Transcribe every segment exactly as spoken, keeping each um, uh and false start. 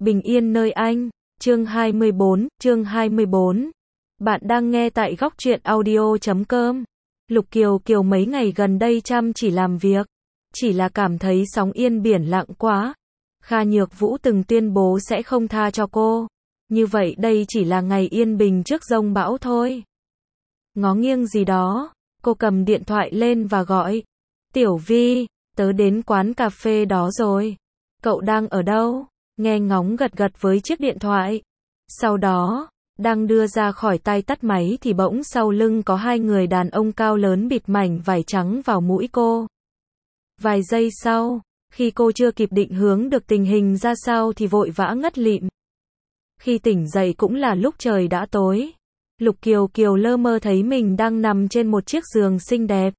Bình yên nơi anh. Chương hai mươi bốn, chương hai mươi bốn. Bạn đang nghe tại góc truyện audio chấm com. Lục Kiều Kiều mấy ngày gần đây chăm chỉ làm việc, chỉ là cảm thấy sóng yên biển lặng quá. Kha Nhược Vũ từng tuyên bố sẽ không tha cho cô. Như vậy đây chỉ là ngày yên bình trước giông bão thôi. Ngó nghiêng gì đó, cô cầm điện thoại lên và gọi. Tiểu Vi, tớ đến quán cà phê đó rồi. Cậu đang ở đâu? Nghe ngóng gật gật với chiếc điện thoại. Sau đó, đang đưa ra khỏi tay tắt máy thì bỗng sau lưng có hai người đàn ông cao lớn bịt mảnh vải trắng vào mũi cô. Vài giây sau, khi cô chưa kịp định hướng được tình hình ra sao thì vội vã ngất lịm. Khi tỉnh dậy cũng là lúc trời đã tối. Lục Kiều Kiều lơ mơ thấy mình đang nằm trên một chiếc giường xinh đẹp.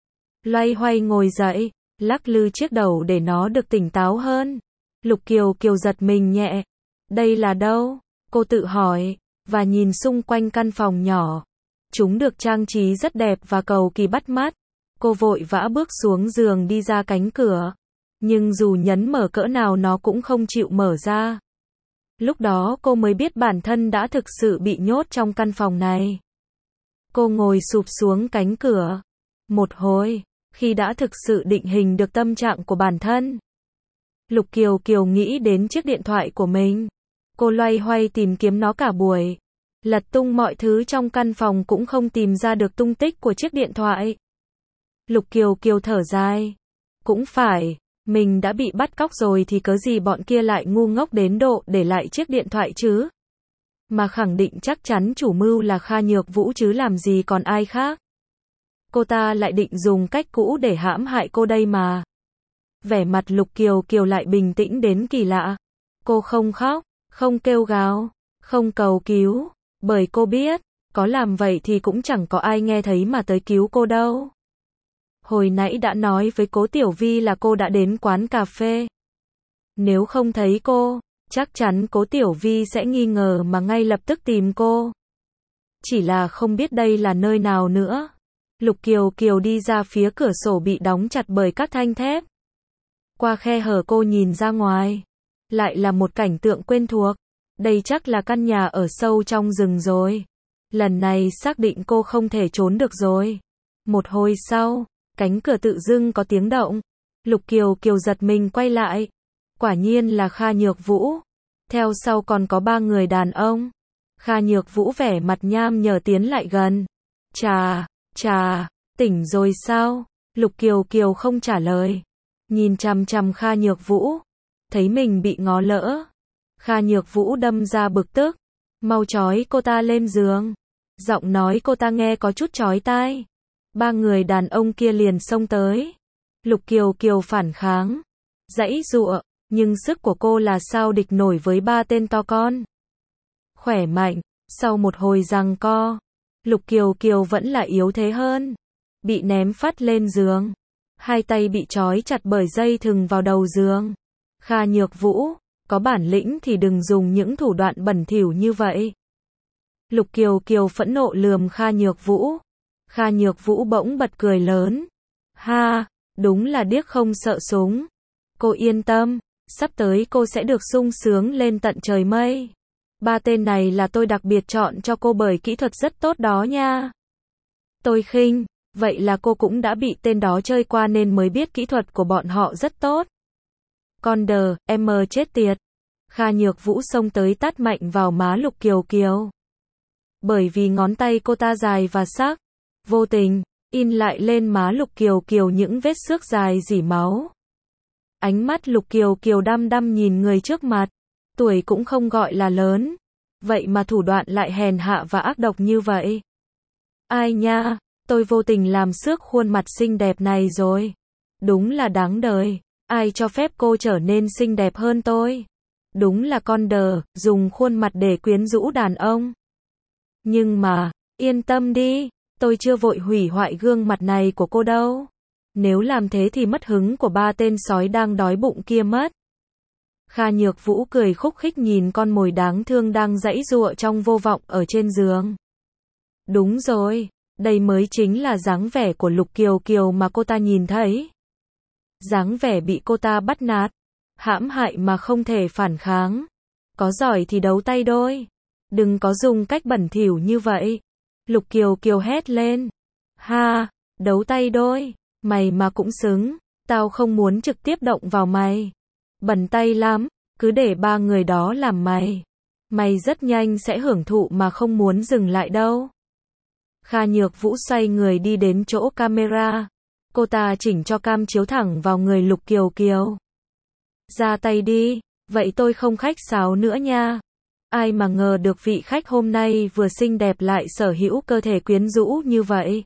Loay hoay ngồi dậy, lắc lư chiếc đầu để nó được tỉnh táo hơn. Lục Kiều Kiều giật mình nhẹ. Đây là đâu? Cô tự hỏi, và nhìn xung quanh căn phòng nhỏ. Chúng được trang trí rất đẹp và cầu kỳ bắt mắt. Cô vội vã bước xuống giường đi ra cánh cửa. Nhưng dù nhấn mở cỡ nào nó cũng không chịu mở ra. Lúc đó cô mới biết bản thân đã thực sự bị nhốt trong căn phòng này. Cô ngồi sụp xuống cánh cửa. Một hồi, khi đã thực sự định hình được tâm trạng của bản thân, Lục Kiều Kiều nghĩ đến chiếc điện thoại của mình. Cô loay hoay tìm kiếm nó cả buổi. Lật tung mọi thứ trong căn phòng cũng không tìm ra được tung tích của chiếc điện thoại. Lục Kiều Kiều thở dài. Cũng phải, mình đã bị bắt cóc rồi thì cớ gì bọn kia lại ngu ngốc đến độ để lại chiếc điện thoại chứ. Mà khẳng định chắc chắn chủ mưu là Kha Nhược Vũ chứ làm gì còn ai khác. Cô ta lại định dùng cách cũ để hãm hại cô đây mà. Vẻ mặt Lục Kiều Kiều lại bình tĩnh đến kỳ lạ. Cô không khóc, không kêu gào, không cầu cứu, bởi cô biết, có làm vậy thì cũng chẳng có ai nghe thấy mà tới cứu cô đâu. Hồi nãy đã nói với Cố Tiểu Vi là cô đã đến quán cà phê. Nếu không thấy cô, chắc chắn Cố Tiểu Vi sẽ nghi ngờ mà ngay lập tức tìm cô. Chỉ là không biết đây là nơi nào nữa. Lục Kiều Kiều đi ra phía cửa sổ bị đóng chặt bởi các thanh thép. Qua khe hở cô nhìn ra ngoài. Lại là một cảnh tượng quen thuộc. Đây chắc là căn nhà ở sâu trong rừng rồi. Lần này xác định cô không thể trốn được rồi. Một hồi sau, cánh cửa tự dưng có tiếng động. Lục Kiều Kiều giật mình quay lại. Quả nhiên là Kha Nhược Vũ. Theo sau còn có ba người đàn ông. Kha Nhược Vũ vẻ mặt nham nhở tiến lại gần. Chà, chà, tỉnh rồi sao? Lục Kiều Kiều không trả lời. Nhìn chằm chằm Kha Nhược Vũ. Thấy mình bị ngó lỡ. Kha Nhược Vũ đâm ra bực tức. Mau trói cô ta lên giường. Giọng nói cô ta nghe có chút chói tai. Ba người đàn ông kia liền xông tới. Lục Kiều Kiều phản kháng. Giãy giụa, nhưng sức của cô là sao địch nổi với ba tên to con. Khỏe mạnh, sau một hồi giằng co, Lục Kiều Kiều vẫn là yếu thế hơn. Bị ném phát lên giường. Hai tay bị trói chặt bởi dây thừng vào đầu giường. Kha Nhược Vũ, có bản lĩnh thì đừng dùng những thủ đoạn bẩn thỉu như vậy. Lục Kiều Kiều phẫn nộ lườm Kha Nhược Vũ. Kha Nhược Vũ bỗng bật cười lớn. Ha, đúng là điếc không sợ súng. Cô yên tâm, sắp tới cô sẽ được sung sướng lên tận trời mây. Ba tên này là tôi đặc biệt chọn cho cô bởi kỹ thuật rất tốt đó nha. Tôi khinh, vậy là cô cũng đã bị tên đó chơi qua nên mới biết kỹ thuật của bọn họ rất tốt. Con đờ, em mờ chết tiệt. Kha Nhược Vũ xông tới tát mạnh vào má Lục Kiều Kiều. Bởi vì ngón tay cô ta dài và sắc, vô tình, in lại lên má Lục Kiều Kiều những vết xước dài rỉ máu. Ánh mắt Lục Kiều Kiều đăm đăm nhìn người trước mặt. Tuổi cũng không gọi là lớn. Vậy mà thủ đoạn lại hèn hạ và ác độc như vậy. Ai nha, tôi vô tình làm xước khuôn mặt xinh đẹp này rồi. Đúng là đáng đời. Ai cho phép cô trở nên xinh đẹp hơn tôi? Đúng là con đờ, dùng khuôn mặt để quyến rũ đàn ông. Nhưng mà, yên tâm đi, tôi chưa vội hủy hoại gương mặt này của cô đâu. Nếu làm thế thì mất hứng của ba tên sói đang đói bụng kia mất. Kha Nhược Vũ cười khúc khích nhìn con mồi đáng thương đang giãy giụa trong vô vọng ở trên giường. Đúng rồi, đây mới chính là dáng vẻ của Lục Kiều Kiều mà cô ta nhìn thấy. Dáng vẻ bị cô ta bắt nạt, hãm hại mà không thể phản kháng. Có giỏi thì đấu tay đôi. Đừng có dùng cách bẩn thỉu như vậy. Lục Kiều Kiều hét lên. Ha, đấu tay đôi. Mày mà cũng xứng. Tao không muốn trực tiếp động vào mày. Bẩn tay lắm. Cứ để ba người đó làm mày. Mày rất nhanh sẽ hưởng thụ mà không muốn dừng lại đâu. Kha Nhược Vũ xoay người đi đến chỗ camera. Cô ta chỉnh cho cam chiếu thẳng vào người Lục Kiều Kiều. Ra tay đi, vậy tôi không khách sáo nữa nha. Ai mà ngờ được vị khách hôm nay vừa xinh đẹp lại sở hữu cơ thể quyến rũ như vậy.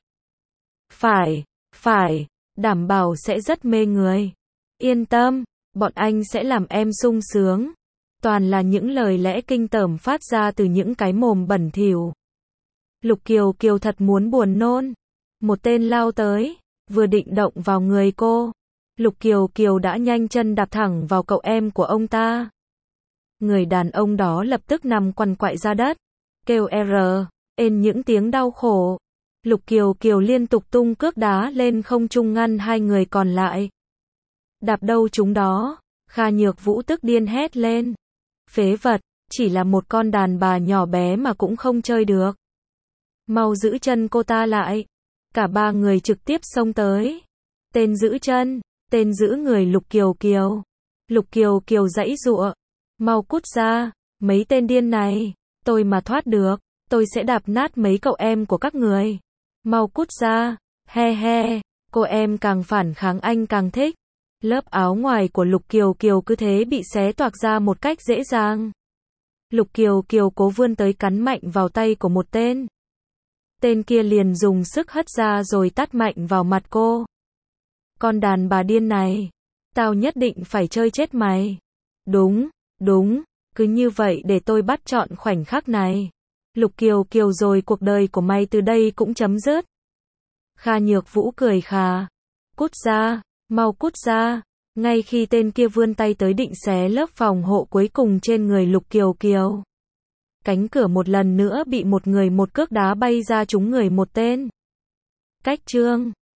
Phải, phải, đảm bảo sẽ rất mê người. Yên tâm, bọn anh sẽ làm em sung sướng. Toàn là những lời lẽ kinh tởm phát ra từ những cái mồm bẩn thỉu. Lục Kiều Kiều thật muốn buồn nôn. Một tên lao tới, vừa định động vào người cô. Lục Kiều Kiều đã nhanh chân đạp thẳng vào cậu em của ông ta. Người đàn ông đó lập tức nằm quằn quại ra đất, kêu R, ên những tiếng đau khổ. Lục Kiều Kiều liên tục tung cước đá lên không trung ngăn hai người còn lại. Đạp đâu chúng đó, Kha Nhược Vũ tức điên hét lên. Phế vật, chỉ là một con đàn bà nhỏ bé mà cũng không chơi được. Mau giữ chân cô ta lại. Cả ba người trực tiếp xông tới. Tên giữ chân, tên giữ người Lục Kiều Kiều. Lục Kiều Kiều giãy giụa. Mau cút ra, mấy tên điên này, tôi mà thoát được, tôi sẽ đạp nát mấy cậu em của các người. Mau cút ra, he he, cô em càng phản kháng anh càng thích. Lớp áo ngoài của Lục Kiều Kiều cứ thế bị xé toạc ra một cách dễ dàng. Lục Kiều Kiều cố vươn tới cắn mạnh vào tay của một tên. Tên kia liền dùng sức hất ra rồi tát mạnh vào mặt cô. Con đàn bà điên này, tao nhất định phải chơi chết mày. Đúng, đúng, cứ như vậy để tôi bắt chọn khoảnh khắc này. Lục Kiều Kiều rồi cuộc đời của mày từ đây cũng chấm dứt. Kha Nhược Vũ cười khà. Cút ra, mau cút ra. Ngay khi tên kia vươn tay tới định xé lớp phòng hộ cuối cùng trên người Lục Kiều Kiều. Cánh cửa một lần nữa bị một người một cước đá bay ra trúng người một tên. Cách chương